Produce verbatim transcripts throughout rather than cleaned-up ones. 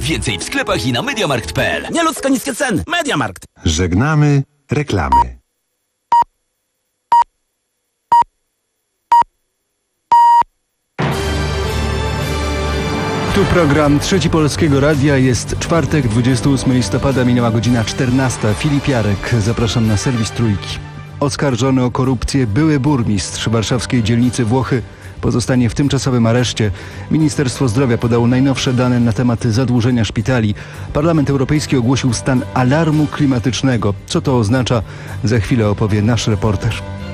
Więcej w sklepach i na mediamarkt kropka p l. Nieludzko niskie ceny. Mediamarkt. Żegnamy reklamy. Tu program Trzeci Polskiego Radia. Jest czwartek, dwudziestego ósmego listopada, minęła godzina czternasta. Filip Jarek, zapraszam na serwis Trójki. Oskarżony o korupcję były burmistrz warszawskiej dzielnicy Włochy pozostanie w tymczasowym areszcie. Ministerstwo Zdrowia podało najnowsze dane na temat zadłużenia szpitali. Parlament Europejski ogłosił stan alarmu klimatycznego. Co to oznacza? Za chwilę opowie nasz reporter.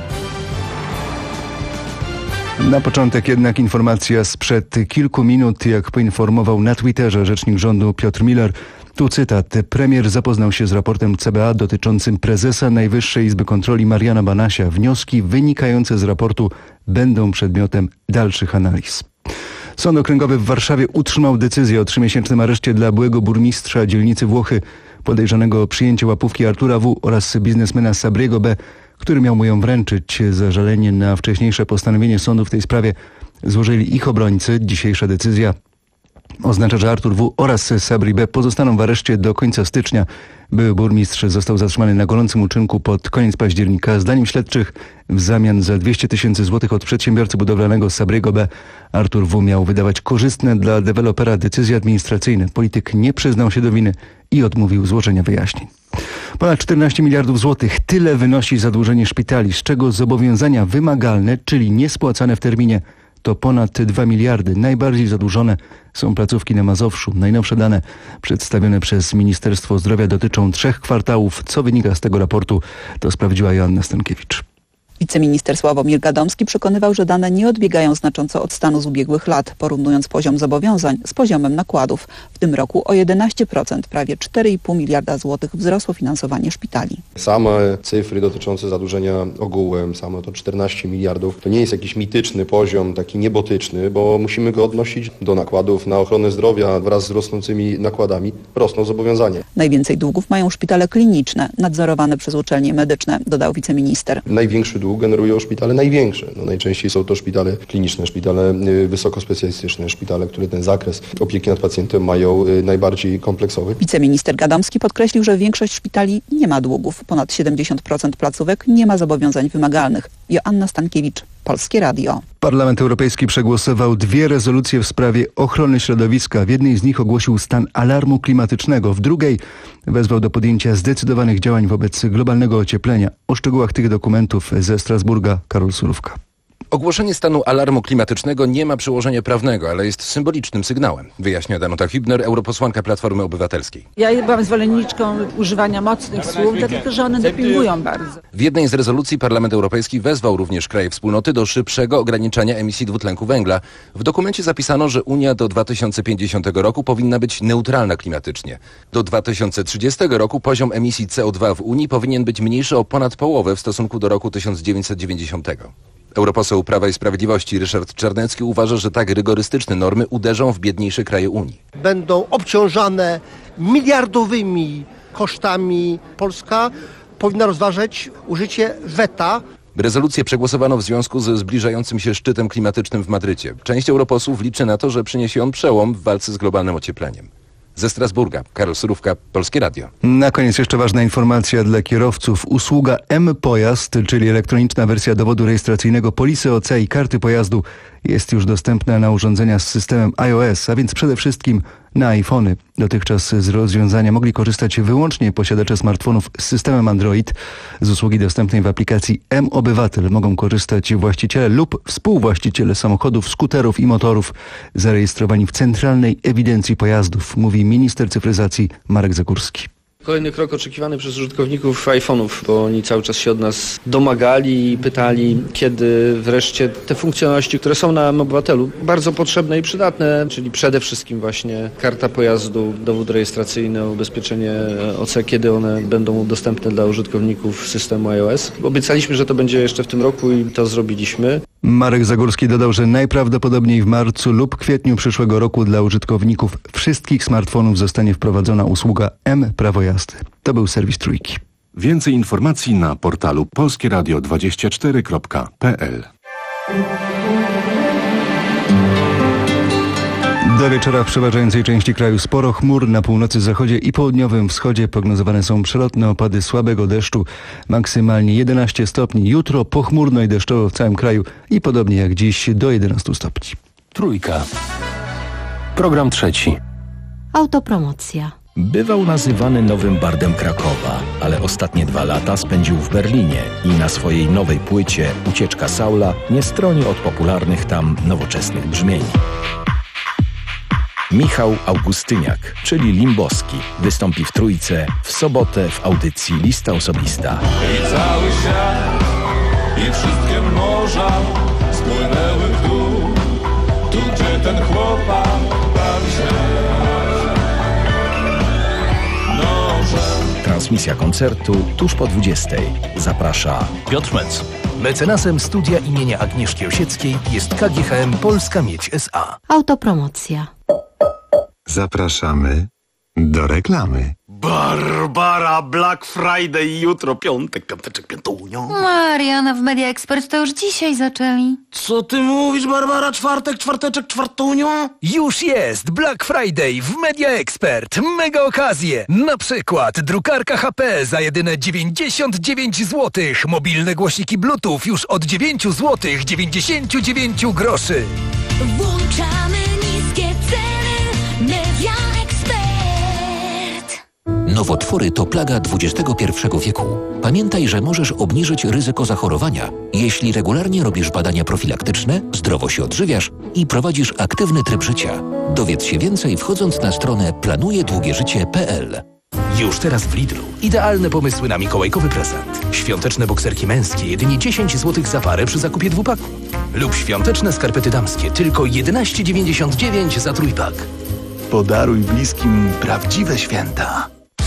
Na początek jednak informacja sprzed kilku minut. Jak poinformował na Twitterze rzecznik rządu Piotr Miller, tu cytat: premier zapoznał się z raportem C B A dotyczącym prezesa Najwyższej Izby Kontroli Mariana Banasia. Wnioski wynikające z raportu będą przedmiotem dalszych analiz. Sąd Okręgowy w Warszawie utrzymał decyzję o trzymiesięcznym areszcie dla byłego burmistrza dzielnicy Włochy, podejrzanego o przyjęcie łapówki Artura W. oraz biznesmena Sabriego B., który miał mu ją wręczyć. Zażalenie na wcześniejsze postanowienie sądu w tej sprawie złożyli ich obrońcy. Dzisiejsza decyzja oznacza, że Artur W. oraz Sabri B. pozostaną w areszcie do końca stycznia. Były burmistrz został zatrzymany na gorącym uczynku pod koniec października. Zdaniem śledczych w zamian za dwieście tysięcy złotych od przedsiębiorcy budowlanego Sabriego B. Artur W. miał wydawać korzystne dla dewelopera decyzje administracyjne. Polityk nie przyznał się do winy i odmówił złożenia wyjaśnień. Ponad czternaście miliardów złotych. Tyle wynosi zadłużenie szpitali, z czego zobowiązania wymagalne, czyli niespłacane w terminie, to ponad dwa miliardy. Najbardziej zadłużone są placówki na Mazowszu. Najnowsze dane przedstawione przez Ministerstwo Zdrowia dotyczą trzech kwartałów. Co wynika z tego raportu, to sprawdziła Joanna Stankiewicz. Wiceminister Sławomir Gadomski przekonywał, że dane nie odbiegają znacząco od stanu z ubiegłych lat, porównując poziom zobowiązań z poziomem nakładów. W tym roku o jedenaście procent, prawie cztery i pół miliarda złotych wzrosło finansowanie szpitali. Same cyfry dotyczące zadłużenia ogółem, same to czternaście miliardów, to nie jest jakiś mityczny poziom, taki niebotyczny, bo musimy go odnosić do nakładów na ochronę zdrowia. Wraz z rosnącymi nakładami rosną zobowiązania. Najwięcej długów mają szpitale kliniczne, nadzorowane przez uczelnie medyczne, dodał wiceminister. Największy dług generują szpitale największe. No najczęściej są to szpitale kliniczne, szpitale wysokospecjalistyczne, szpitale, które ten zakres opieki nad pacjentem mają najbardziej kompleksowy. Wiceminister Gadomski podkreślił, że większość szpitali nie ma długów. Ponad siedemdziesiąt procent placówek nie ma zobowiązań wymagalnych. Joanna Stankiewicz, Polskie Radio. Parlament Europejski przegłosował dwie rezolucje w sprawie ochrony środowiska. W jednej z nich ogłosił stan alarmu klimatycznego, w drugiej wezwał do podjęcia zdecydowanych działań wobec globalnego ocieplenia. O szczegółach tych dokumentów ze Strasburga Karol Surówka. Ogłoszenie stanu alarmu klimatycznego nie ma przełożenia prawnego, ale jest symbolicznym sygnałem, wyjaśnia Danuta Hübner, europosłanka Platformy Obywatelskiej. Ja byłam zwolenniczką używania mocnych słów, dlatego że one dopingują bardzo. W jednej z rezolucji Parlament Europejski wezwał również kraje wspólnoty do szybszego ograniczania emisji dwutlenku węgla. W dokumencie zapisano, że Unia do dwa tysiące pięćdziesiątego roku powinna być neutralna klimatycznie. Do dwa tysiące trzydziestego roku poziom emisji C O dwa w Unii powinien być mniejszy o ponad połowę w stosunku do roku tysiąc dziewięćset dziewięćdziesiątego. Europoseł Prawa i Sprawiedliwości Ryszard Czarnecki uważa, że tak rygorystyczne normy uderzą w biedniejsze kraje Unii. Będą obciążane miliardowymi kosztami. Polska powinna rozważyć użycie weta. Rezolucję przegłosowano w związku ze zbliżającym się szczytem klimatycznym w Madrycie. Część europosłów liczy na to, że przyniesie on przełom w walce z globalnym ociepleniem. Ze Strasburga, Karol Surówka, Polskie Radio. Na koniec jeszcze ważna informacja dla kierowców. Usługa M-Pojazd, czyli elektroniczna wersja dowodu rejestracyjnego, polisy O C i karty pojazdu jest już dostępna na urządzenia z systemem iOS, a więc przede wszystkim na iPhony. Dotychczas z rozwiązania mogli korzystać wyłącznie posiadacze smartfonów z systemem Android. Z usługi dostępnej w aplikacji M-Obywatel mogą korzystać właściciele lub współwłaściciele samochodów, skuterów i motorów zarejestrowani w Centralnej Ewidencji Pojazdów, mówi minister cyfryzacji Marek Zagórski. Kolejny krok oczekiwany przez użytkowników iPhone'ów, bo oni cały czas się od nas domagali i pytali, kiedy wreszcie te funkcjonalności, które są na M-Obywatelu, bardzo potrzebne i przydatne, czyli przede wszystkim właśnie karta pojazdu, dowód rejestracyjny, ubezpieczenie O C, kiedy one będą dostępne dla użytkowników systemu iOS. Obiecaliśmy, że to będzie jeszcze w tym roku i to zrobiliśmy. Marek Zagórski dodał, że najprawdopodobniej w marcu lub kwietniu przyszłego roku dla użytkowników wszystkich smartfonów zostanie wprowadzona usługa M-Prawo jazdy. To był serwis Trójki. Więcej informacji na portalu polskie radio dwadzieścia cztery kropka p l. Do wieczora w przeważającej części kraju sporo chmur, na północy, zachodzie i południowym wschodzie prognozowane są przelotne opady słabego deszczu, maksymalnie jedenaście stopni. Jutro pochmurno i deszczowo w całym kraju i podobnie jak dziś do jedenastu stopni. Trójka. Program trzeci. Autopromocja. Bywał nazywany nowym bardem Krakowa, ale ostatnie dwa lata spędził w Berlinie i na swojej nowej płycie Ucieczka Saula nie stroni od popularnych tam nowoczesnych brzmień. Michał Augustyniak, czyli Limboski, wystąpi w Trójce w sobotę w audycji Lista Osobista. I cały świat, i wszystkie morza spłynęły w dół, tu gdzie ten chłopak bawi się nożem. Transmisja koncertu tuż po dwudziestej. Zaprasza Piotr Mec. Mecenasem studia imienia Agnieszki Osieckiej jest K G H M Polska Miedź S A. Autopromocja. Zapraszamy do reklamy. Barbara, Black Friday, jutro piątek, piąteczek, piątunio. Mariana, w Media Expert to już dzisiaj zaczęli. Co ty mówisz, Barbara? Czwartek, czwarteczek, czwartunio? Już jest Black Friday w Media Expert. Mega okazje. Na przykład drukarka H P za jedyne dziewięćdziesiąt dziewięć złotych. Mobilne głośniki Bluetooth już od dziewięć złotych dziewięćdziesiąt dziewięć groszy. Włączamy niskie ceny. Media Expert. Nowotwory to plaga dwudziestego pierwszego wieku. Pamiętaj, że możesz obniżyć ryzyko zachorowania, jeśli regularnie robisz badania profilaktyczne, zdrowo się odżywiasz i prowadzisz aktywny tryb życia. Dowiedz się więcej wchodząc na stronę planuje długie życie kropka p l. Już teraz w Lidlu. Idealne pomysły na mikołajkowy prezent. Świąteczne bokserki męskie jedynie dziesięć złotych za parę przy zakupie dwupaku. Lub świąteczne skarpety damskie tylko jedenaście dziewięćdziesiąt dziewięć za trójpak. Podaruj bliskim prawdziwe święta.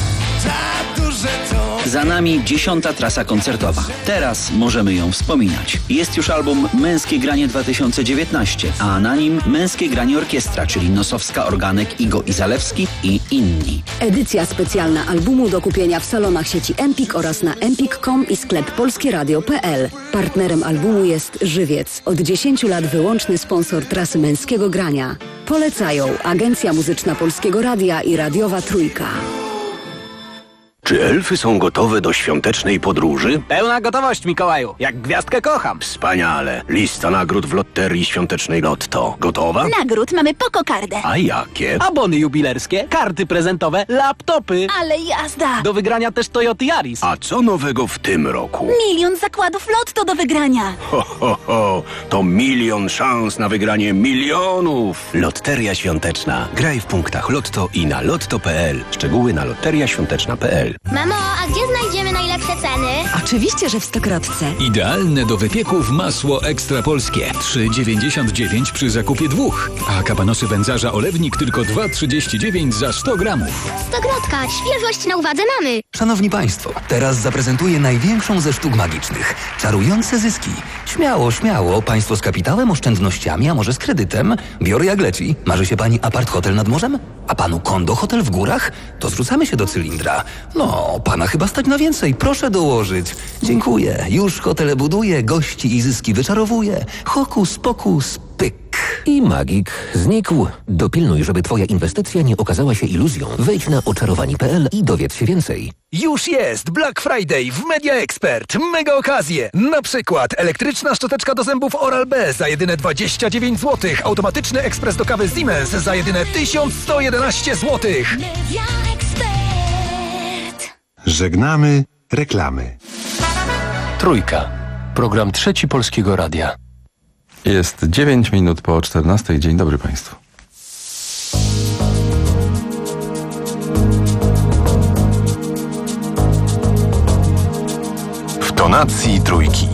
Za nami dziesiąta trasa koncertowa. Teraz możemy ją wspominać. Jest już album Męskie Granie dwa tysiące dziewiętnaście, a na nim Męskie Granie Orkiestra, czyli Nosowska, Organek, Igo i Zalewski i inni. Edycja specjalna albumu do kupienia w salonach sieci Empik oraz na empik kropka com i sklep polskieradio kropka p l. Partnerem albumu jest Żywiec, od dziesięciu lat wyłączny sponsor trasy Męskiego Grania. Polecają Agencja Muzyczna Polskiego Radia i Radiowa Trójka. Czy elfy są gotowe do świątecznej podróży? Pełna gotowość, Mikołaju. Jak gwiazdkę kocham. Wspaniale. Lista nagród w Lotterii Świątecznej Lotto. Gotowa? Nagród mamy pokokardę. A jakie? Abony jubilerskie, karty prezentowe, laptopy. Ale jazda. Do wygrania też Toyota Yaris. A co nowego w tym roku? Milion zakładów Lotto do wygrania. Ho, ho, ho. To milion szans na wygranie milionów. Lotteria Świąteczna. Graj w punktach Lotto i na lotto kropka p l. Szczegóły na loteria świąteczna kropka p l. Mamo, a gdzie znajdziemy najlepsze ceny? Oczywiście, że w Stokrotce. Idealne do wypieków masło ekstra polskie. trzy dziewięćdziesiąt dziewięć przy zakupie dwóch. A kabanosy wędzarza olewnik tylko dwa trzydzieści dziewięć za sto gramów. Stokrotka, świeżość na uwadze mamy. Szanowni Państwo, teraz zaprezentuję największą ze sztuk magicznych. Czarujące zyski. Śmiało, śmiało. Państwo z kapitałem, oszczędnościami, a może z kredytem. Biorę jak leci. Marzy się Pani apart hotel nad morzem? A Panu kondo hotel w górach? To zrzucamy się do cylindra. No, Pana chyba stać na więcej. Proszę dołożyć. Dziękuję. Już hotele buduję, gości i zyski wyczarowuję. Hokus pokus, pyk. I magik znikł. Dopilnuj, żeby Twoja inwestycja nie okazała się iluzją. Wejdź na oczarowani kropka p l i dowiedz się więcej. Już jest Black Friday w Media Expert. Mega okazje. Na przykład elektryczna szczoteczka do zębów Oral-B za jedyne dwadzieścia dziewięć złotych. Automatyczny ekspres do kawy Siemens za jedyne tysiąc sto jedenaście złotych. Media Expert. Żegnamy reklamy. Trójka. Program trzeci Polskiego Radia. Jest dziewięć minut po czternastej. Dzień dobry Państwu. W tonacji trójki.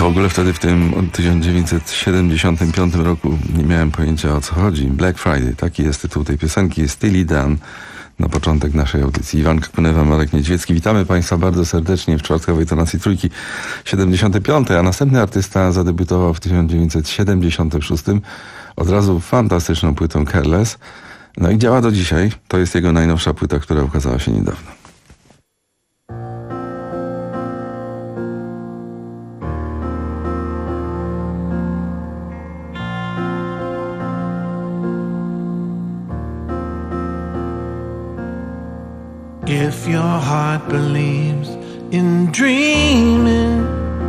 W ogóle wtedy w tym tysiąc dziewięćset siedemdziesiątym piątym roku nie miałem pojęcia, o co chodzi. Black Friday, taki jest tytuł tej piosenki, Steely Dan. Na początek naszej audycji. Iwanka Kunewa, Marek Niedźwiecki. Witamy Państwa bardzo serdecznie w czwartkowej tonacji Trójki siedemdziesiątej piątej, a następny artysta zadebiutował w tysiąc dziewięćset siedemdziesiątym szóstym od razu fantastyczną płytą Careless. No i działa do dzisiaj. To jest jego najnowsza płyta, która ukazała się niedawno. If your heart believes in dreaming,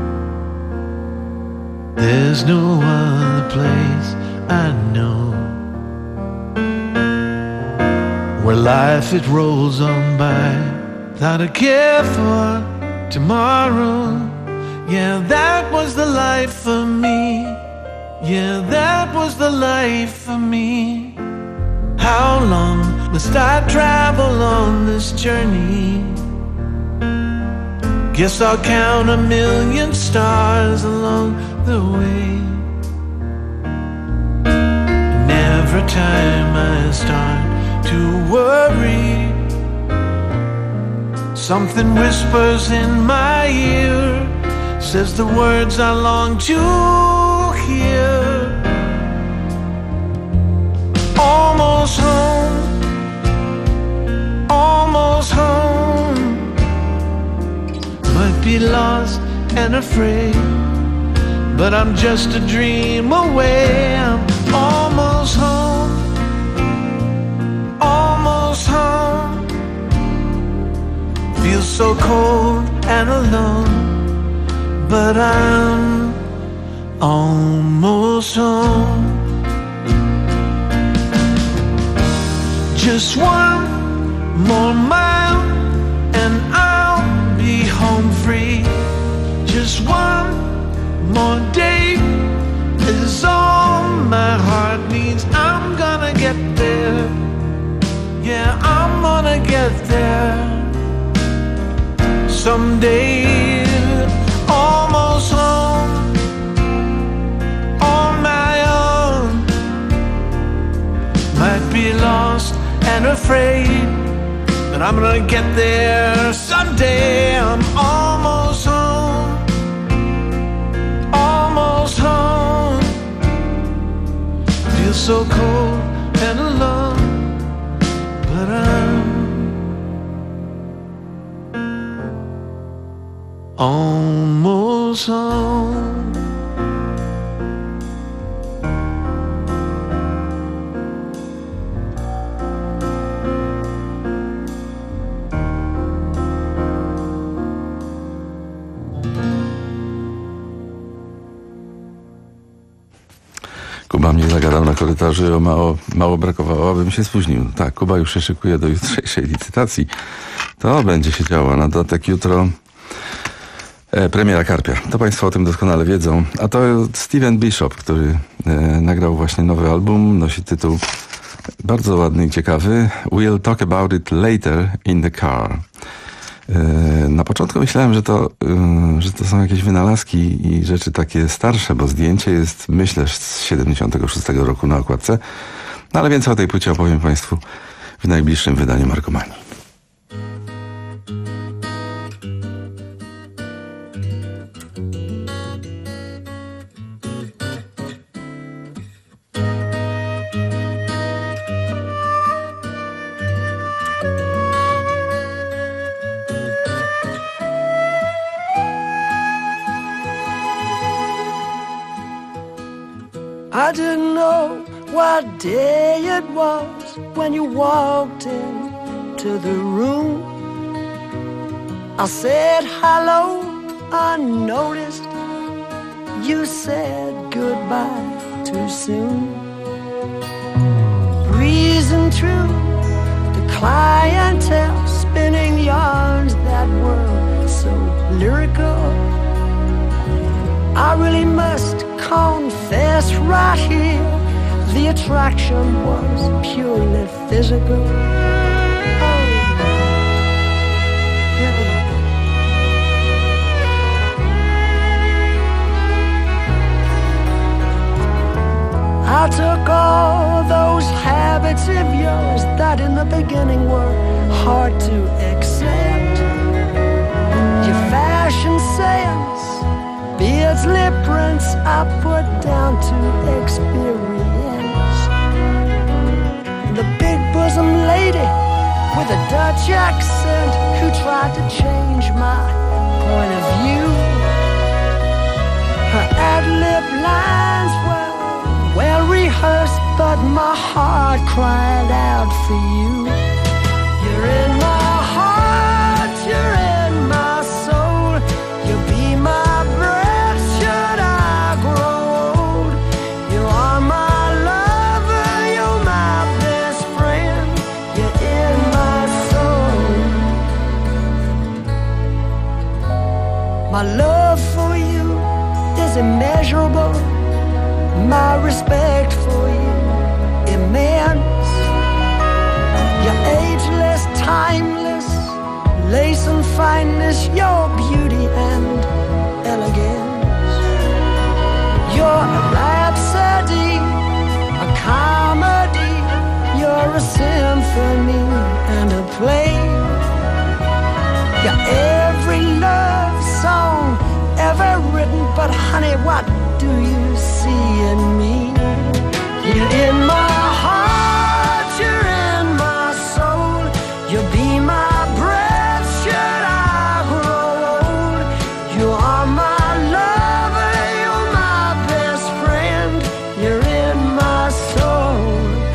there's no other place I know where life it rolls on by without a care for tomorrow. Yeah, that was the life for me. Yeah, that was the life for me. How long must I travel on this journey? Guess I'll count a million stars along the way. And every time I start to worry, something whispers in my ear, says the words I long to hear. Almost home, almost home. Might be lost and afraid, but I'm just a dream away. I'm almost home, almost home. Feel so cold and alone, but I'm almost home. Just one more mile and I'll be home free. Just one more day is all my heart needs. I'm gonna get there. Yeah, I'm gonna get there someday. Almost home on my own. Might be lost and afraid, but I'm gonna get there someday. I'm almost home, almost home. Feel so cold and alone, but I'm almost home. Kuba mnie zagadał na korytarzu, o mało, mało brakowało, abym się spóźnił. Tak, Kuba już się szykuje do jutrzejszej licytacji. To będzie się działo. Na dodatek jutro e, premiera Karpia. To Państwo o tym doskonale wiedzą. A to Steven Bishop, który e, nagrał właśnie nowy album. Nosi tytuł bardzo ładny i ciekawy. We'll talk about it later in the car. Na początku myślałem, że to, że to są jakieś wynalazki i rzeczy takie starsze, bo zdjęcie jest, myślę, z siedemdziesiątego szóstego roku na okładce. No ale więcej o tej płycie opowiem Państwu w najbliższym wydaniu Markomanii. I didn't know what day it was when you walked into the room. I said hello, unnoticed. You said goodbye too soon. Breezing through the clientele, spinning yarns that were so lyrical. I really must confess right here, the attraction was purely physical. Oh, yeah. I took all those habits of yours that in the beginning were hard to accept. Your fashion sense, beards, lip prints, I put down to experience. The big bosom lady with a Dutch accent who tried to change my point of view. Her ad-lib lines were well rehearsed, but my heart cried out for you. You're in my heart, you're in my soul. You'll be my breath should I grow old. You are my lover, you're my best friend. You're in my soul. My love for you is immeasurable. My respect for you immense. You're ageless, timeless, lace and fineness, your beauty and elegance. You're a rhapsody, a comedy. You're a symphony and a play. You're every love song ever written, but honey, what do you see in me? You're in my heart, you're in my soul. You'll be my breath should I grow old. You are my lover, you're my best friend. You're in my soul.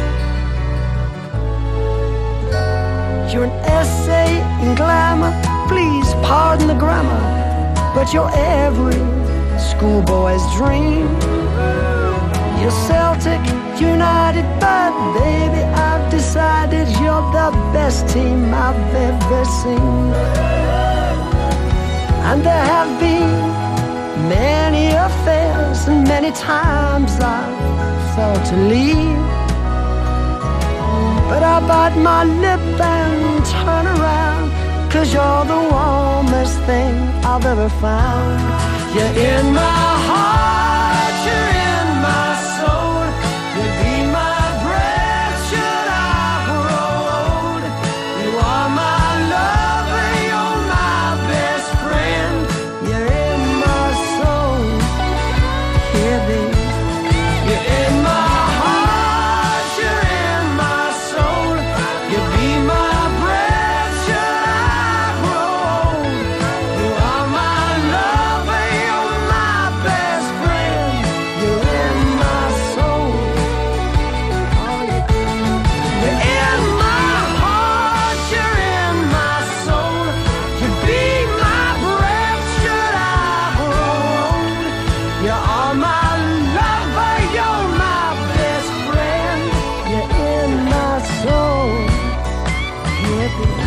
You're an essay in glamour, please pardon the grammar, but you're every schoolboy's dream. You're Celtic United, but baby, I've decided you're the best team I've ever seen. And there have been many affairs, and many times I've thought to leave, but I bite my lip and turn around, 'cause you're the warmest thing I've ever found. You're in my heart, you're in my soul. You'll be my breath should I grow old. You are my lover, you're my best friend. You're in my soul. Yeah, baby. You're in my heart, you're in my soul. You'll be my breath should I grow old. You are my lover, you're my best friend. You're in my soul. Oh, yeah. You're in my heart, you're in my soul. You'll be my breath should I grow old. You are my lover, you're my best friend. You're in my soul. Yeah, baby.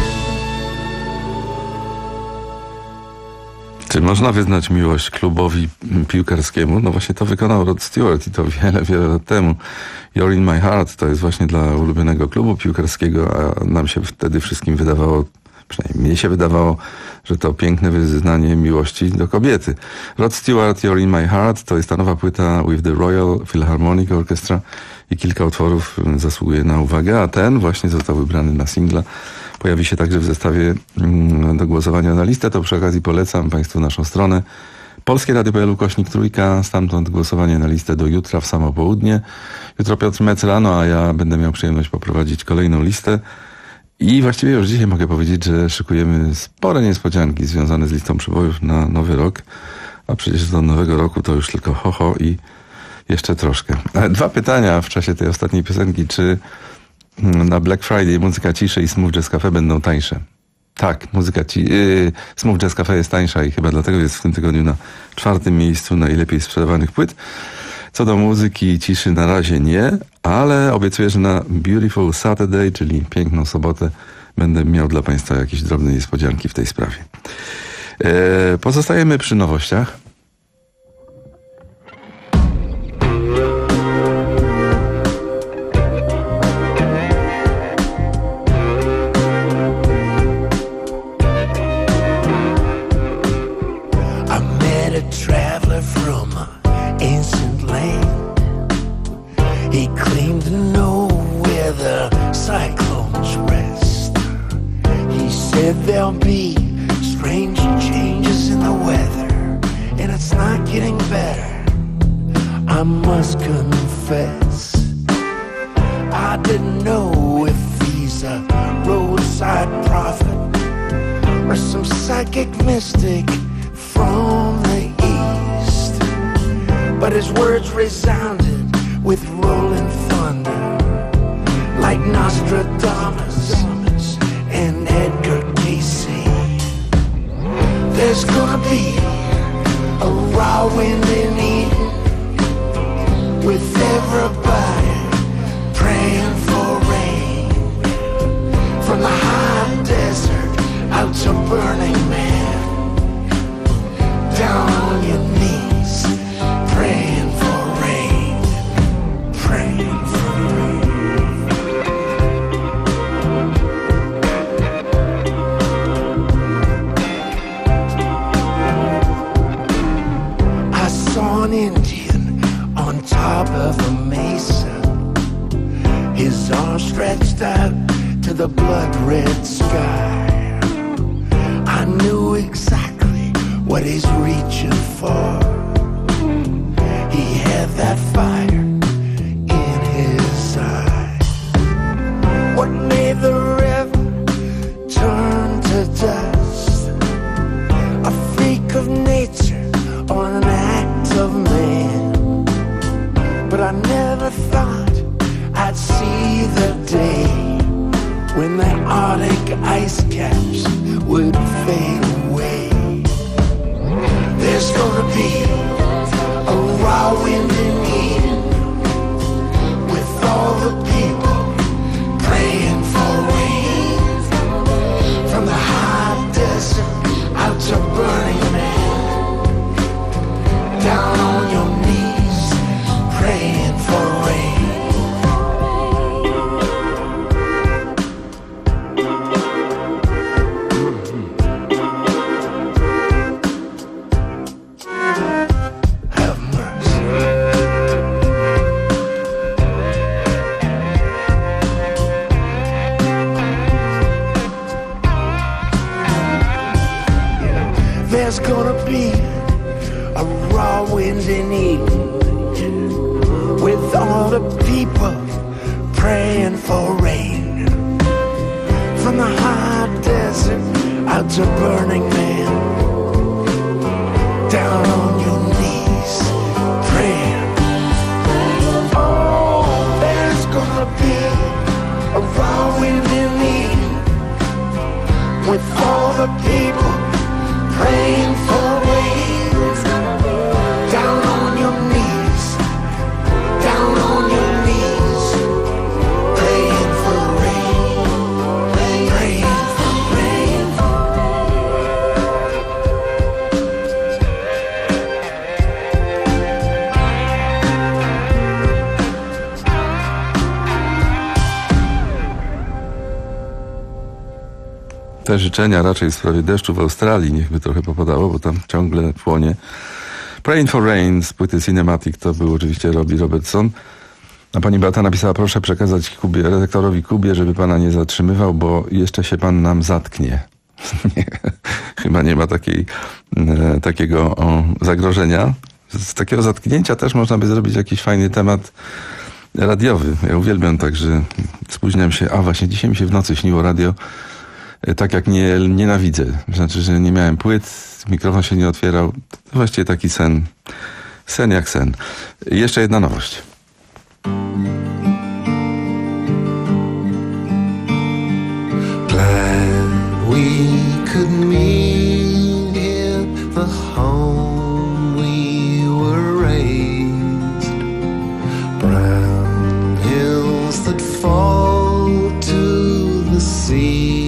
Czy można wyznać miłość klubowi piłkarskiemu? No właśnie to wykonał Rod Stewart i to wiele, wiele lat temu. You're in my heart to jest właśnie dla ulubionego klubu piłkarskiego, a nam się wtedy wszystkim wydawało, przynajmniej mnie się wydawało, że to piękne wyznanie miłości do kobiety. Rod Stewart, You're in my heart to jest ta nowa płyta with the Royal Philharmonic Orchestra i kilka utworów zasługuje na uwagę, a ten właśnie został wybrany na singla. Pojawi się także w zestawie mm, do głosowania na listę, to przy okazji polecam Państwu naszą stronę polskie radio kropka p l ukośnik trójka, stamtąd głosowanie na listę do jutra w samo południe. Jutro Piotr Mec rano, a ja będę miał przyjemność poprowadzić kolejną listę i właściwie już dzisiaj mogę powiedzieć, że szykujemy spore niespodzianki związane z listą przebojów na nowy rok, a przecież do nowego roku to już tylko ho, ho i jeszcze troszkę. Dwa pytania w czasie tej ostatniej piosenki, czy na Black Friday muzyka ciszy i Smooth Jazz Cafe będą tańsze? Tak, muzyka ci... Yy, Smooth Jazz Cafe jest tańsza i chyba dlatego jest w tym tygodniu na czwartym miejscu najlepiej sprzedawanych płyt. Co do muzyki ciszy na razie nie, ale obiecuję, że na Beautiful Saturday, czyli piękną sobotę, będę miał dla Państwa jakieś drobne niespodzianki w tej sprawie. Yy, pozostajemy przy nowościach. I must confess, I didn't know if he's a roadside prophet or some psychic mystic from the east. But his words resounded with rolling thunder, like Nostradamus and Edgar Cayce. There's gonna be a raw wind in Eden, with everybody praying for rain. From the high desert out to Burning Man, down on your knees, praying for rain, praying for rain. I saw an Indian on top of a mesa, his arms stretched out to the blood-red sky. I knew exactly what he's reaching for. He had that fire in his eye. What made the river turn to dust? A freak of nature or an act of man? But I never thought I'd see the day when the Arctic ice caps would fade away. There's gonna be a raw wind in Eden, with all the people praying for rain. From the high desert out to Burning Man, down on your knees, praying for rain. There's gonna be a raw wind in Eden, with all the people praying for rain. From the high desert out to Burning Man, down on your knees, praying. Oh, there's gonna be a raw wind in Eden, with all the people praying for rain. Down on your knees, down on your knees, praying for rain, praying for rain. Te życzenia raczej w sprawie deszczu w Australii niechby trochę popadało, bo tam ciągle płonie. Praying for Rain z płyty Cinematic to był oczywiście Robbie Robertson. A pani Beata napisała: proszę przekazać Kubie, redaktorowi Kubie, żeby pana nie zatrzymywał, bo jeszcze się pan nam zatknie. Nie, chyba nie ma takiej, e, takiego o, zagrożenia. Z takiego zatknięcia też można by zrobić jakiś fajny temat radiowy. Ja uwielbiam, także spóźniam się. A właśnie dzisiaj mi się w nocy śniło radio, tak jak nie, nienawidzę. Znaczy, że nie miałem płyt, mikrofon się nie otwierał. To właściwie taki sen. Sen jak sen. Jeszcze jedna nowość. Glad we could meet in the home we were raised. Brown hills that fall to the sea.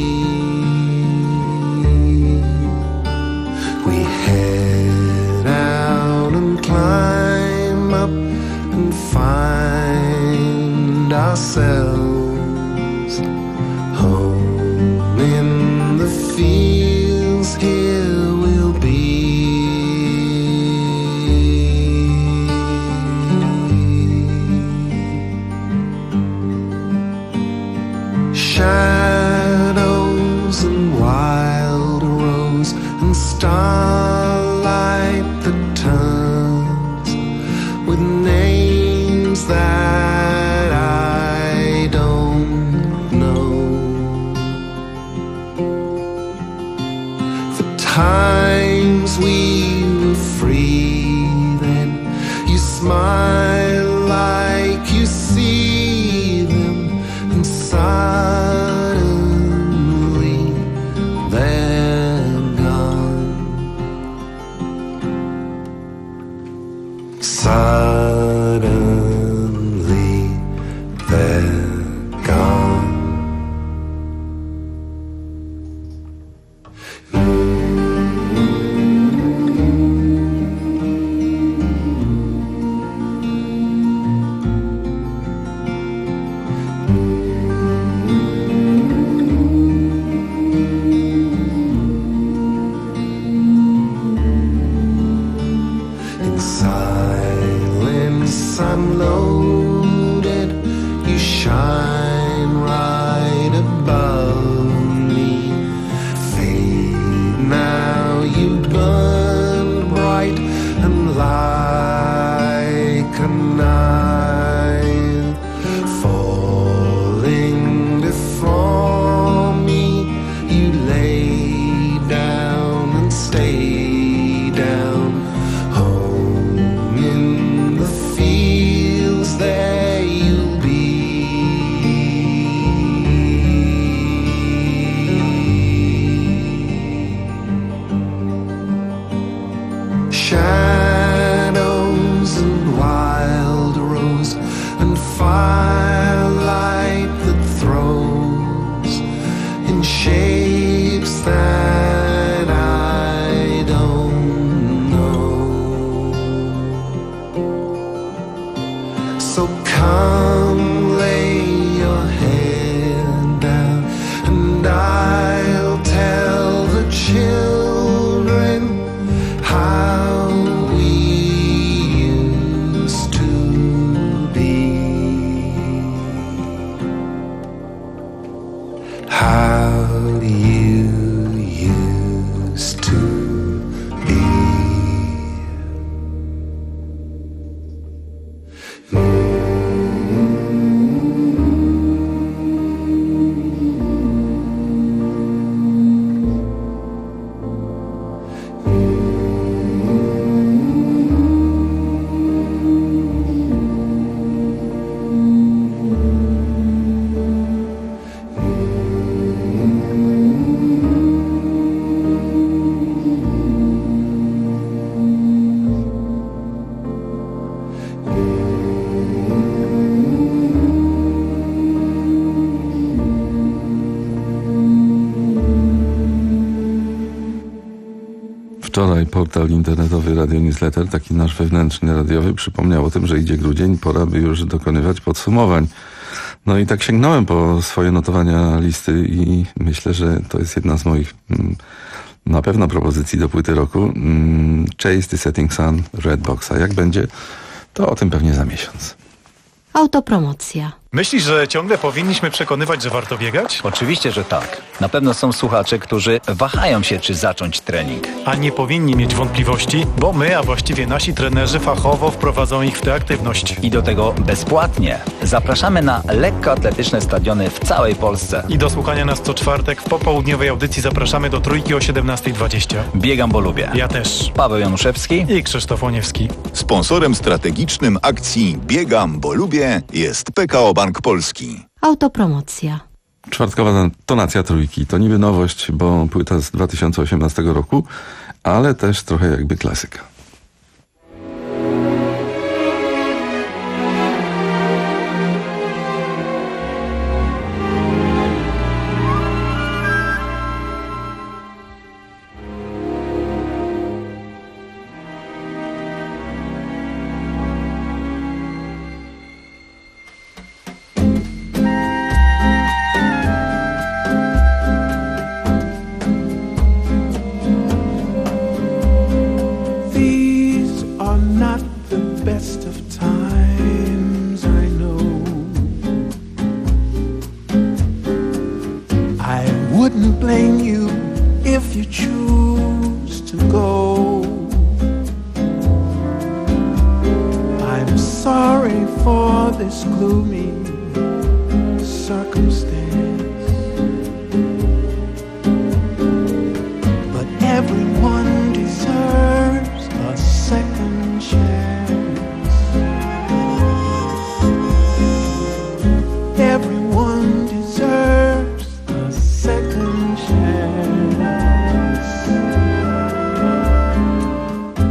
We head out and climb up and find ourselves home in the fields. Here we'll be. Shadows and wild rose and starlight that turns with nature they're gone. Unloaded, you shine right above me. Fade now, you burn bright and like a knife, falling before me. You lay down and stay down, home in the fields. There you'll be. Shadows and wild rose and firelight that throws in shapes that I don't know. So come lay your head down and I'll tell the children how we used to be. How you used to be. Wczoraj portal internetowy Radio Newsletter, taki nasz wewnętrzny radiowy, przypomniał o tym, że idzie grudzień, pora by już dokonywać podsumowań. No i tak sięgnąłem po swoje notowania listy i myślę, że to jest jedna z moich mm, na pewno propozycji do płyty roku. Mm, Chase the Setting Sun, Redboxa. Jak będzie, to o tym pewnie za miesiąc. Autopromocja. Myślisz, że ciągle powinniśmy przekonywać, że warto biegać? Oczywiście, że tak. Na pewno są słuchacze, którzy wahają się, czy zacząć trening. A nie powinni mieć wątpliwości, bo my, a właściwie nasi trenerzy fachowo wprowadzą ich w tę aktywność. I do tego bezpłatnie. Zapraszamy na lekkoatletyczne stadiony w całej Polsce. I do słuchania nas co czwartek w popołudniowej audycji zapraszamy do Trójki o siedemnasta dwadzieścia. Biegam, bo lubię. Ja też. Paweł Januszewski i Krzysztof Łoniewski. Sponsorem strategicznym akcji Biegam, bo lubię jest P K O Bank Polski. Autopromocja. Czwartkowa tonacja Trójki to niby nowość, bo płyta z dwa tysiące osiemnastego roku, ale też trochę jakby klasyka.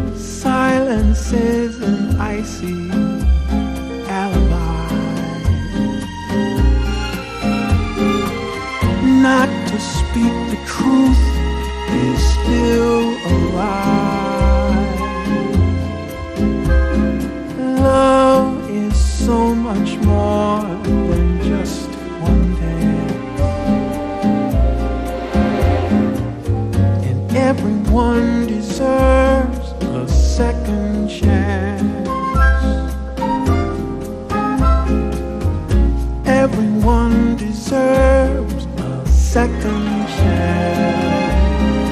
Silences and icy alibis. Everyone deserves a second chance.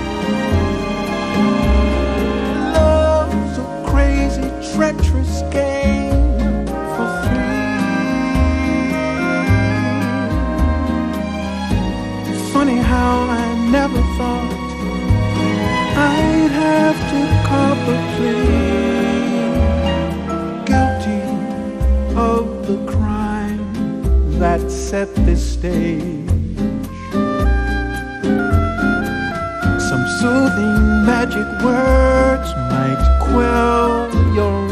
Love's a crazy, treacherous game for free. Funny how I never thought I'd have to cop a plea. Guilty of the crime that set this stage. Some soothing magic words might quell your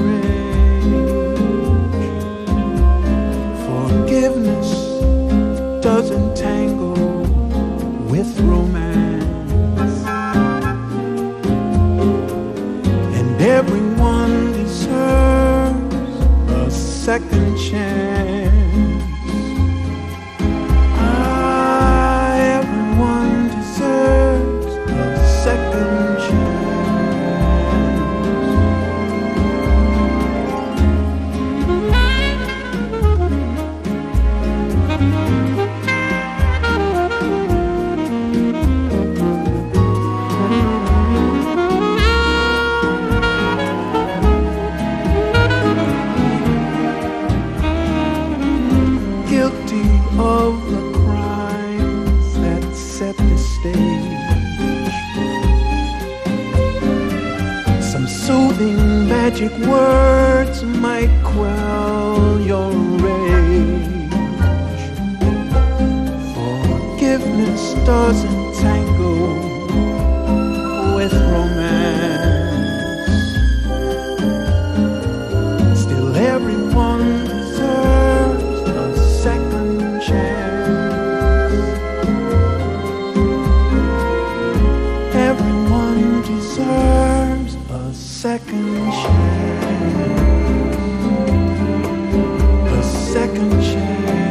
rage. Forgiveness doesn't tangle with romance, and everyone deserves a second chance. Ah, everyone deserves a second chance. Guilty of the crimes that set the stage. Some soothing magic words might quell your rage. Forgiveness doesn't tangle with romance. Still everyone deserves a second chance. Everyone deserves a second chance. A second chance.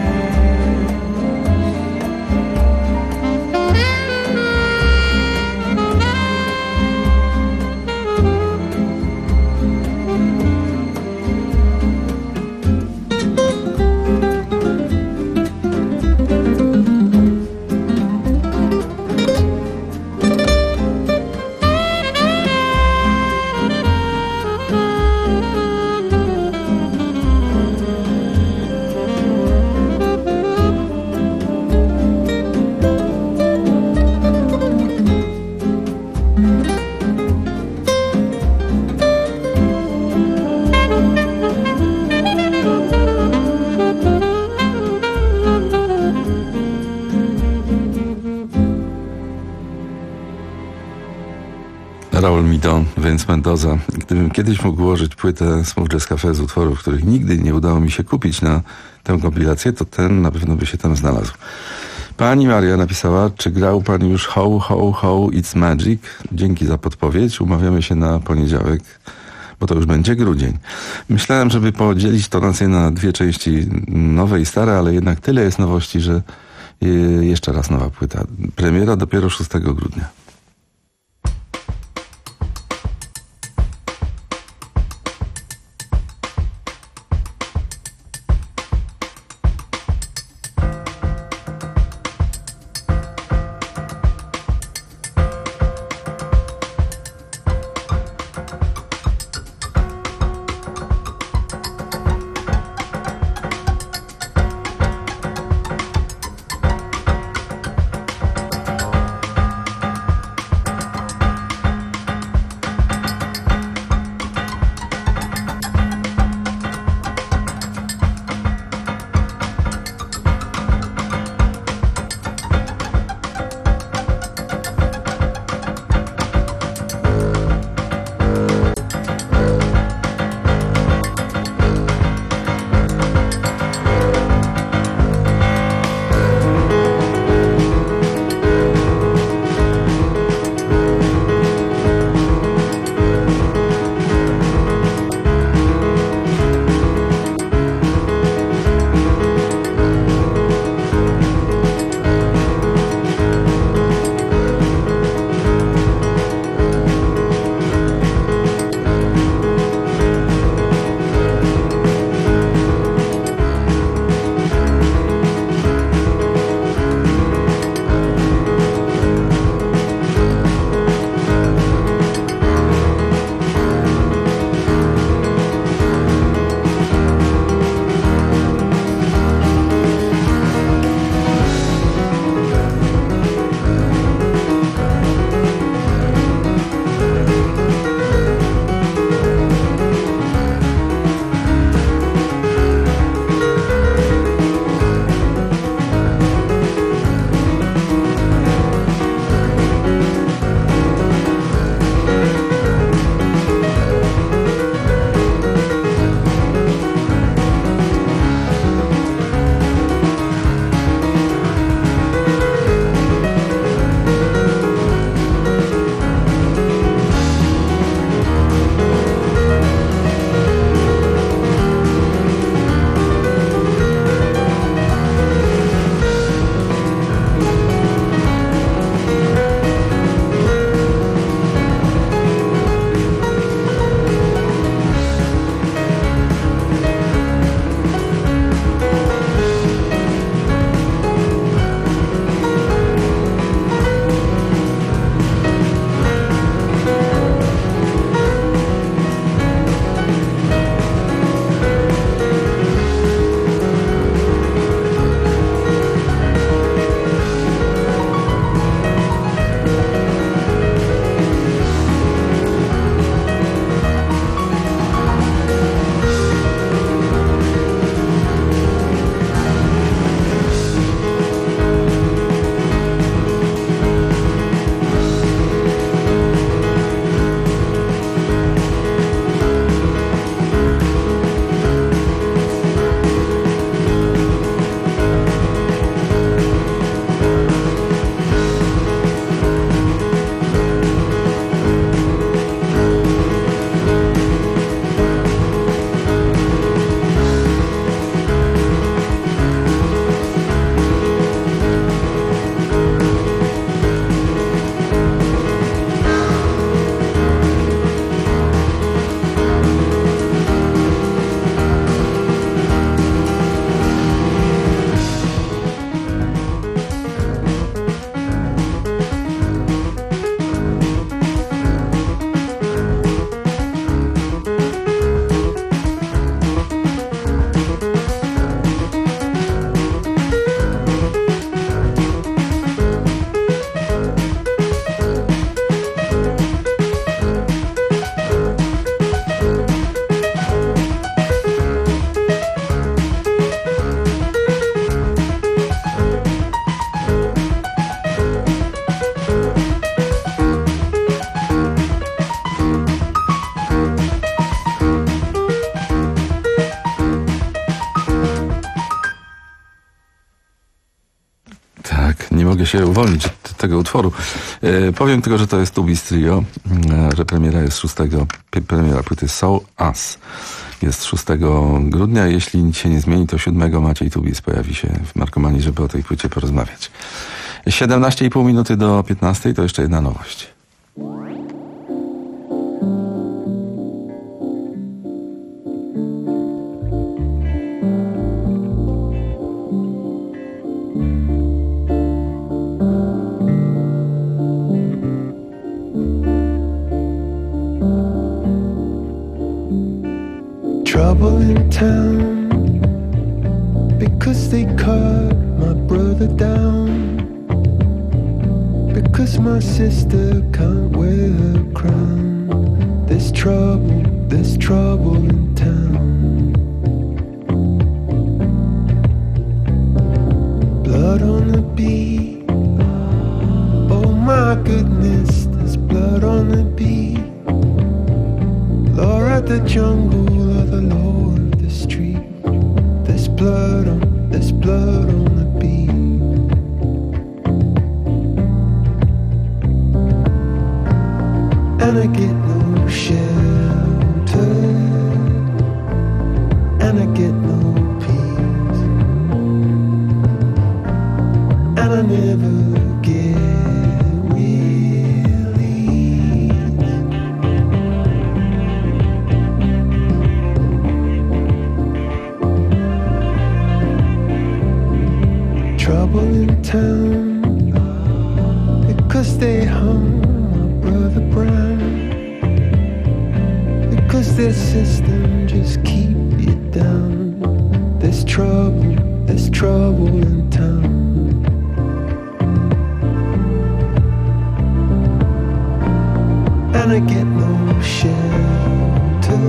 Raul Midon, Vince Mendoza. Gdybym kiedyś mógł ułożyć płytę Smooth Jazz Cafe z utworów, których nigdy nie udało mi się kupić na tę kompilację, to ten na pewno by się tam znalazł. Pani Maria napisała, czy grał pan już Ho, Ho, Ho, It's Magic? Dzięki za podpowiedź. Umawiamy się na poniedziałek, bo to już będzie grudzień. Myślałem, żeby podzielić to nację na dwie części, nowe i stare, ale jednak tyle jest nowości, że jeszcze raz nowa płyta. Premiera dopiero szóstego grudnia. nie mogę się uwolnić od tego utworu. E, powiem tylko, że to jest Tubis Trio, e, że premiera jest szóstego, premiera płyty So Us jest szóstego grudnia. Jeśli nic się nie zmieni, to siódmego Maciej Tubis pojawi się w Markomanii, żeby o tej płycie porozmawiać. siedemnaście i pół minuty do piętnastej to jeszcze jedna nowość. Trouble in town because they cut my brother down, because my sister can't wear her crown. There's trouble, there's trouble in town. Blood on the beat, oh my goodness, there's blood on the beat. Law at the jungle or the law of the street. There's blood on, there's blood on the beat. And I get no shelter, and I get no peace, and I never get trouble in town because they hung my brother Brown, because their system just keep you down. There's trouble, there's trouble in town. And I get no shelter,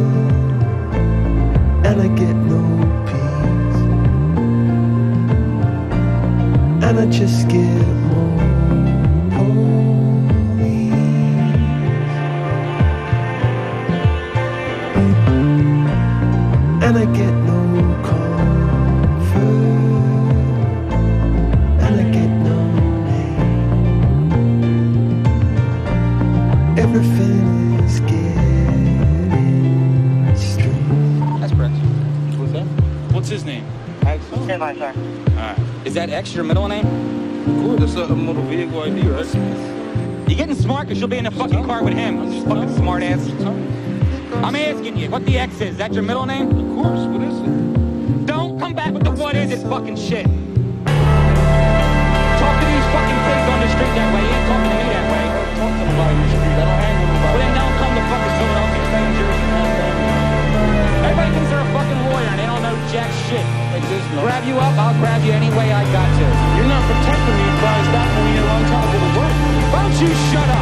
and I get no peace, and I just get more police. And I get no comfort, and I get no name. Everything is getting strange. That's Brett. What's that? What's his name? Axel. Stand by, sir. Alright. Is that X your middle name? Cool, that's a motor vehicle I D, right? You getting smart because you'll be in the fucking car with him. I'm just fucking smart ass. I'm asking you, what the X is? Is that your middle name? Of course, what is it? Don't come back with the what is it fucking shit. Talk to these fucking kids on the street that way. You ain't talking to me that way. Talk to them about your street. I don't hang with them. Well, then don't come to fucking Philadelphia, stay in Jersey. Everybody thinks they're a fucking lawyer and they don't know jack shit. Grab you up, I'll grab you any way I got to. You're not protecting me, guys. That's when we get on top of the work. Why don't you shut up?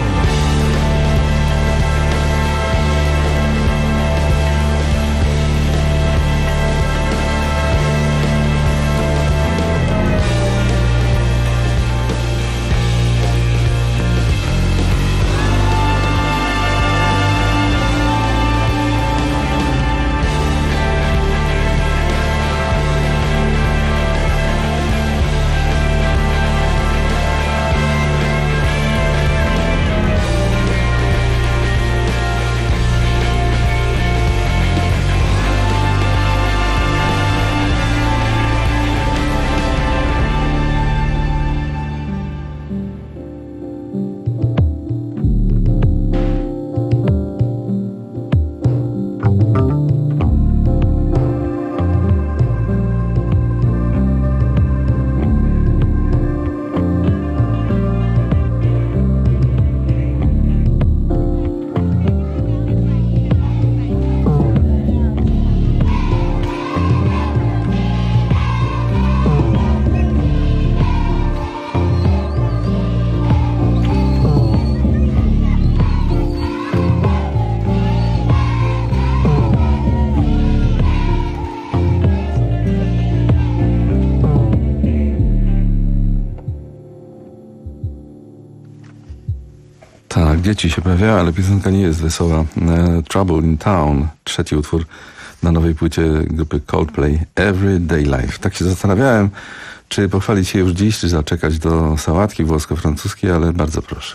Dzieci się pojawiają, ale piosenka nie jest wesoła. Trouble in Town, trzeci utwór na nowej płycie grupy Coldplay, Everyday Life. Tak się zastanawiałem, Czy pochwalić się już dziś, czy zaczekać do sałatki włosko-francuskiej, ale bardzo proszę.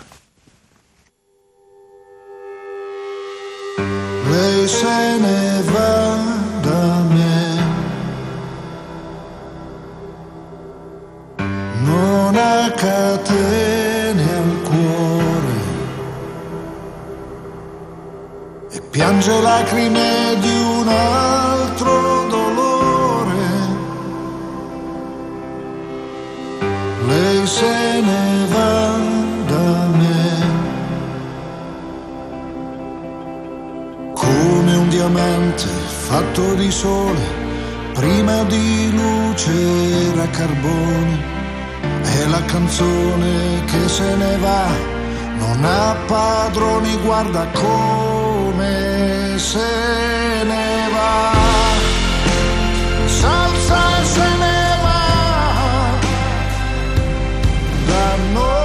Lei se ne va da me, non ha catene al cuore e piange lacrime di un altro dolore. Lei se ne va da me come un diamante fatto di sole, prima di luce era carbone. È la canzone che se ne va, non ha padroni, guarda come se ne va. Salsa e se ne va da noi.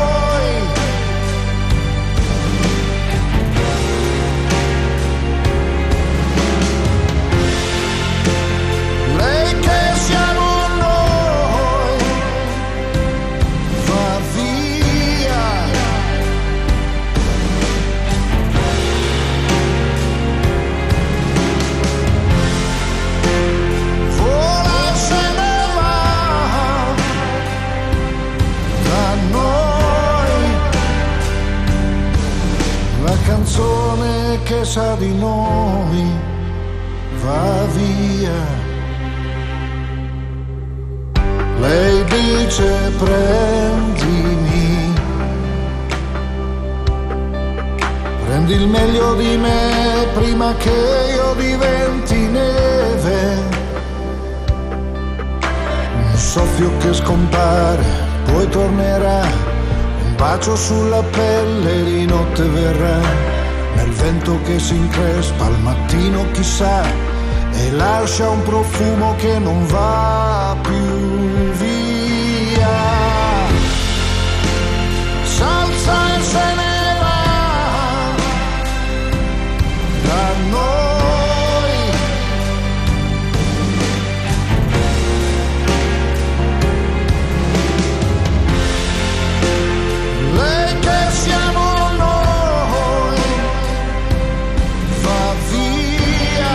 Lei che siamo noi va via. Vola se ne va da noi. La canzone che sa di noi va via. Lei dice prendimi, prendi il meglio di me prima che io diventi neve. Un soffio che scompare, poi tornerà, un bacio sulla pelle di notte verrà, nel vento che si increspa al mattino chissà, e lascia un profumo che non va più via. Salsa e se ne va da noi. Lei che siamo noi va via.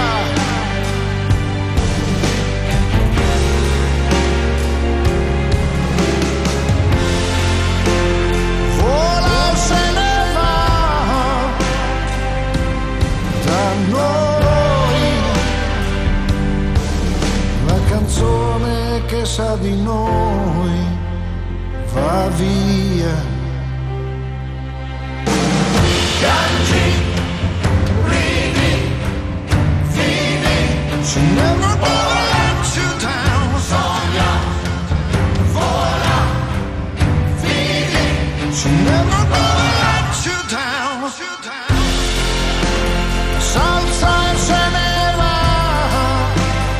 Vola se ne va da noi. La canzone che sa di noi va via. Piangi, ridi, fidi. She never gonna let you down. Sogna, vola, fidi. She never gonna let you down. Salsa e se ne va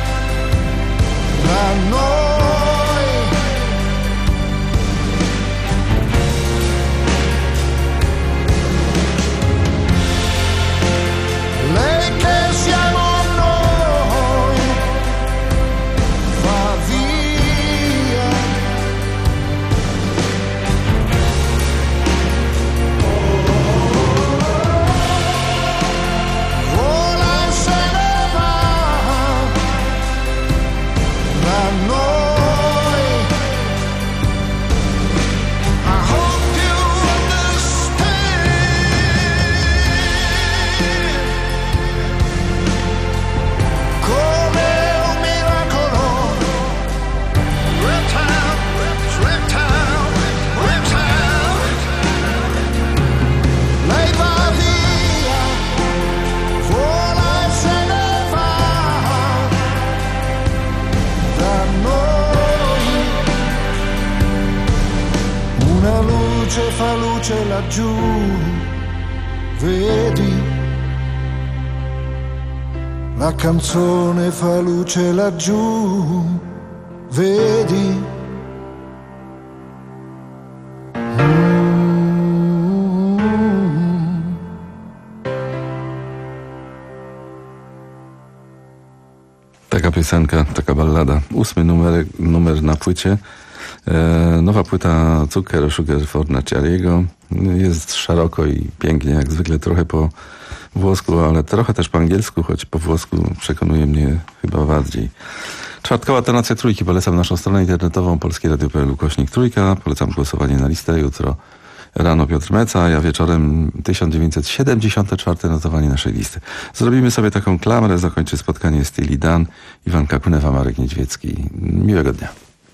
da noi. Lei che siamo noi va via. Vola e se ne va da noi. I hope you understand. Come un miracolo. Reptile, reptile, reptile. Lei va via, vola e se ne va da noi. Una luce fa luce laggiù, vedi? La canzone fa luce laggiù, vedi? Taka piosenka, taka ballada. Ósmy numer, numer na płycie. E, nowa płyta Zucker Sugar Fornaciariego. Jest szeroko i pięknie, jak zwykle trochę po włosku, ale trochę też po angielsku, choć po włosku przekonuje mnie chyba bardziej. Czwartkowa tonacja trójki. Polecam naszą stronę internetową polskie radio kropka p l ukośnik trójka. Polecam głosowanie na listę. Jutro rano Piotr Meca, a ja wieczorem tysiąc dziewięćset siedemdziesiąte czwarte notowanie naszej listy. Zrobimy sobie taką klamrę, zakończy spotkanie Steely Dan, Iwanka Kunewa, Marek Niedźwiecki. Miłego dnia.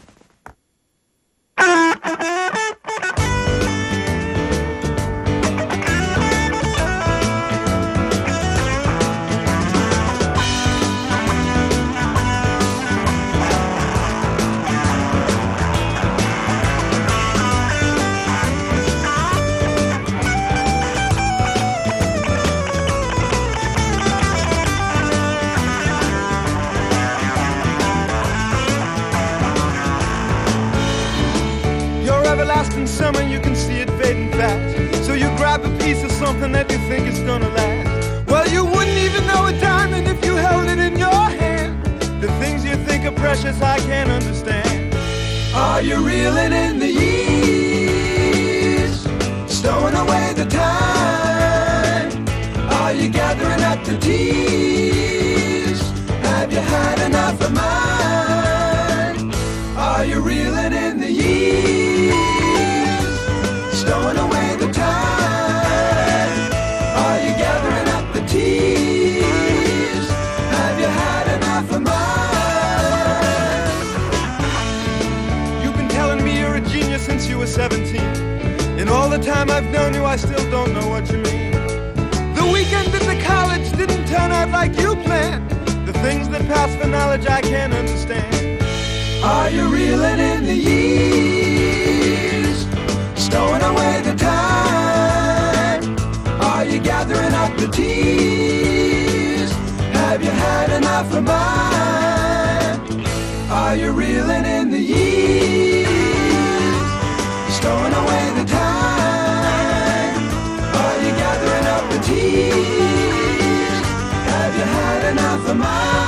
Summer, you can see it fading fast. So you grab a piece of something that you think is gonna last. Well, you wouldn't even know a diamond if you held it in your hand. The things you think are precious, I can't understand. Are you reeling in the years, stowing away the time? Are you gathering up the tears? Have you had enough of mine? Are you reeling in the years, stowing away the time? Are you gathering up the tears? Have you had enough of mine? You've been telling me you're a genius since you were seventeen. In all the time I've known you, I still don't know what you mean. The weekend at the college didn't turn out like you planned. The things that pass for knowledge I can't understand. Are you reeling in the years, stowing away the time? Are you gathering up the tears? Have you had enough of mine? Are you reeling in the years, stowing away the time? Are you gathering up the tears? Have you had enough of mine?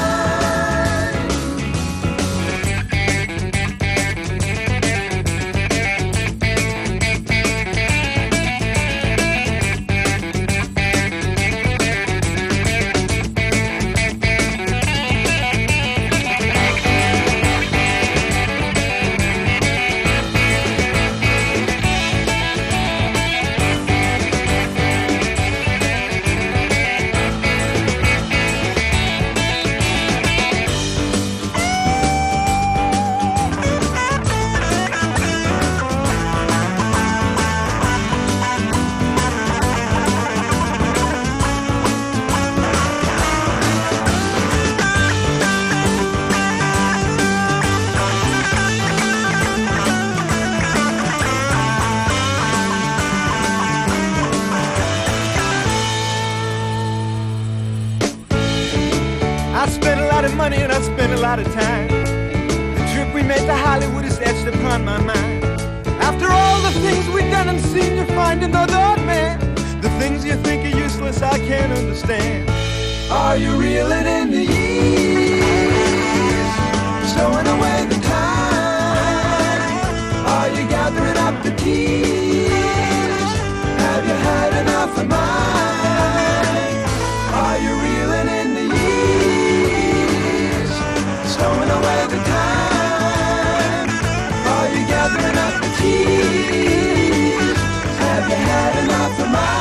Money and I spent a lot of time. The trip we made to Hollywood is etched upon my mind. After all the things we've done and seen, you find another man. The things you think are useless, I can't understand. Are you reeling in the years, stowing away the time? Are you gathering up the tears? Have you had enough of mine? Are you reeling in the years, stowing away the time? Are you gathering up the tears? Have you had enough of mine?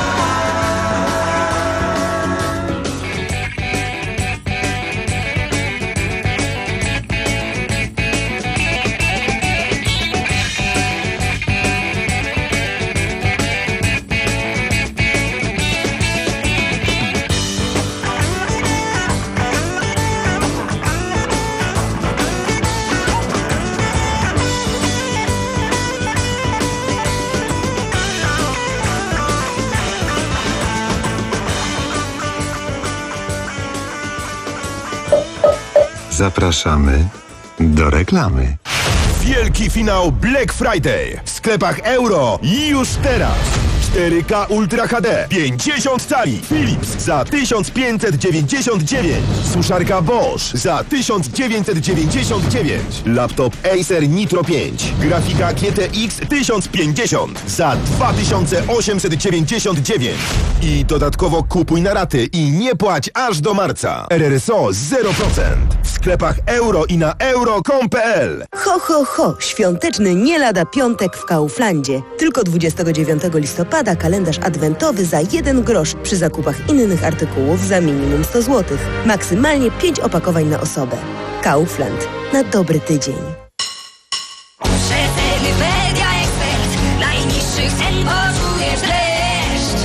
Zapraszamy do reklamy. Wielki finał Black Friday w sklepach Euro już teraz. cztery K Ultra H D pięćdziesiąt cali. Philips za tysiąc pięćset dziewięćdziesiąt dziewięć. Suszarka Bosch za tysiąc dziewięćset dziewięćdziesiąt dziewięć. Laptop Acer Nitro pięć. Grafika G T X tysiąc pięćdziesiąt za dwa tysiące osiemset dziewięćdziesiąt dziewięć. I dodatkowo kupuj na raty i nie płać aż do marca. R R S O zero procent. W sklepach euro i na euro kropka com kropka p l. Ho, ho, ho! Świąteczny nie lada piątek w Kauflandzie. Tylko dwudziestego dziewiątego listopada kalendarz adwentowy za jeden grosz przy zakupach innych artykułów za minimum sto złotych. Maksymalnie pięć opakowań na osobę. Kaufland. Na dobry tydzień. Przeceny Media Expert. Najniższych cen poczujesz dreszcz.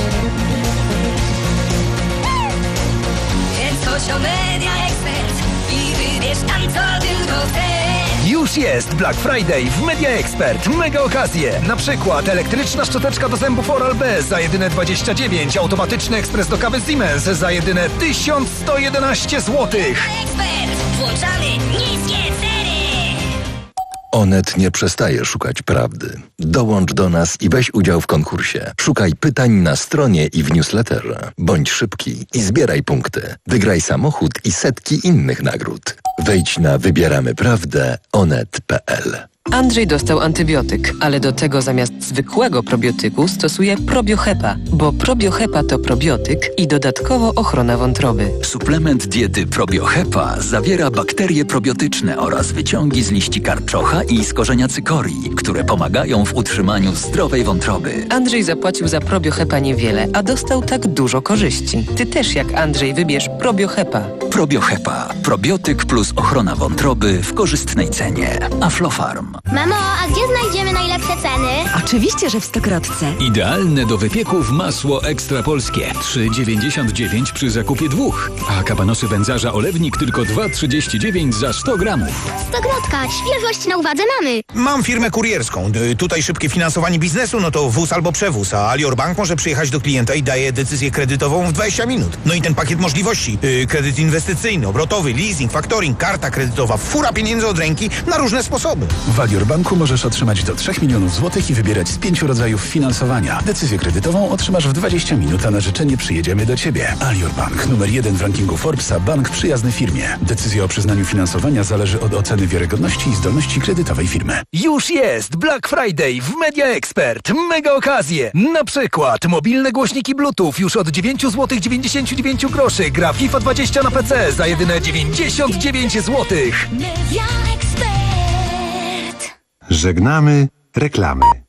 Więc chodź o Media Expert i wybierz tam co tylko chcesz. Już jest Black Friday w Media Expert. Mega okazje. Na przykład elektryczna szczoteczka do zębów Oral-B za jedyne dwadzieścia dziewięć, automatyczny ekspres do kawy Siemens za jedyne tysiąc sto jedenaście złotych. Ekspert, włączamy niskie ceny. Onet nie przestaje szukać prawdy. Dołącz do nas i weź udział w konkursie. Szukaj pytań na stronie i w newsletterze. Bądź szybki i zbieraj punkty. Wygraj samochód i setki innych nagród. Wejdź na wybieramy prawdę onet kropka p l. Andrzej dostał antybiotyk, ale do tego zamiast zwykłego probiotyku stosuje probiohepa, bo probiohepa to probiotyk i dodatkowo ochrona wątroby. Suplement diety probiohepa zawiera bakterie probiotyczne oraz wyciągi z liści karczocha i z korzenia cykorii, które pomagają w utrzymaniu zdrowej wątroby. Andrzej zapłacił za probiohepa niewiele, a dostał tak dużo korzyści. Ty też jak Andrzej wybierz probiohepa. Probiohepa. Probiotyk plus ochrona wątroby w korzystnej cenie. Aflofarm. Mamo, a gdzie znajdziemy najlepsze ceny? Oczywiście, że w Stokrotce. Idealne do wypieków masło ekstra polskie. trzy dziewięćdziesiąt dziewięć przy zakupie dwóch. A kabanosy wędzarza olewnik tylko dwa trzydzieści dziewięć za sto gramów. Stokrotka, świeżość na uwadze mamy. Mam firmę kurierską. Tutaj szybkie finansowanie biznesu, no to wóz albo przewóz, a Alior Bank może przyjechać do klienta i daje decyzję kredytową w dwadzieścia minut. No i ten pakiet możliwości. Yy, kredyt inwestycyjny, obrotowy, leasing, factoring, karta kredytowa, fura pieniędzy od ręki na różne sposoby. W Alior Banku możesz otrzymać do trzech milionów złotych i wybierać z pięciu rodzajów finansowania. Decyzję kredytową otrzymasz w dwadzieścia minut, a na życzenie przyjedziemy do Ciebie. Alior Bank, numer jeden w rankingu Forbesa, bank przyjazny firmie. Decyzja o przyznaniu finansowania zależy od oceny wiarygodności i zdolności kredytowej firmy. Już jest Black Friday w Media Expert. Mega okazje. Na przykład mobilne głośniki Bluetooth już od dziewięć złotych dziewięćdziesiąt dziewięć groszy. Gra FIFA dwadzieścia na P C za jedyne dziewięćdziesiąt dziewięć złotych. Media Expert. Żegnamy reklamy.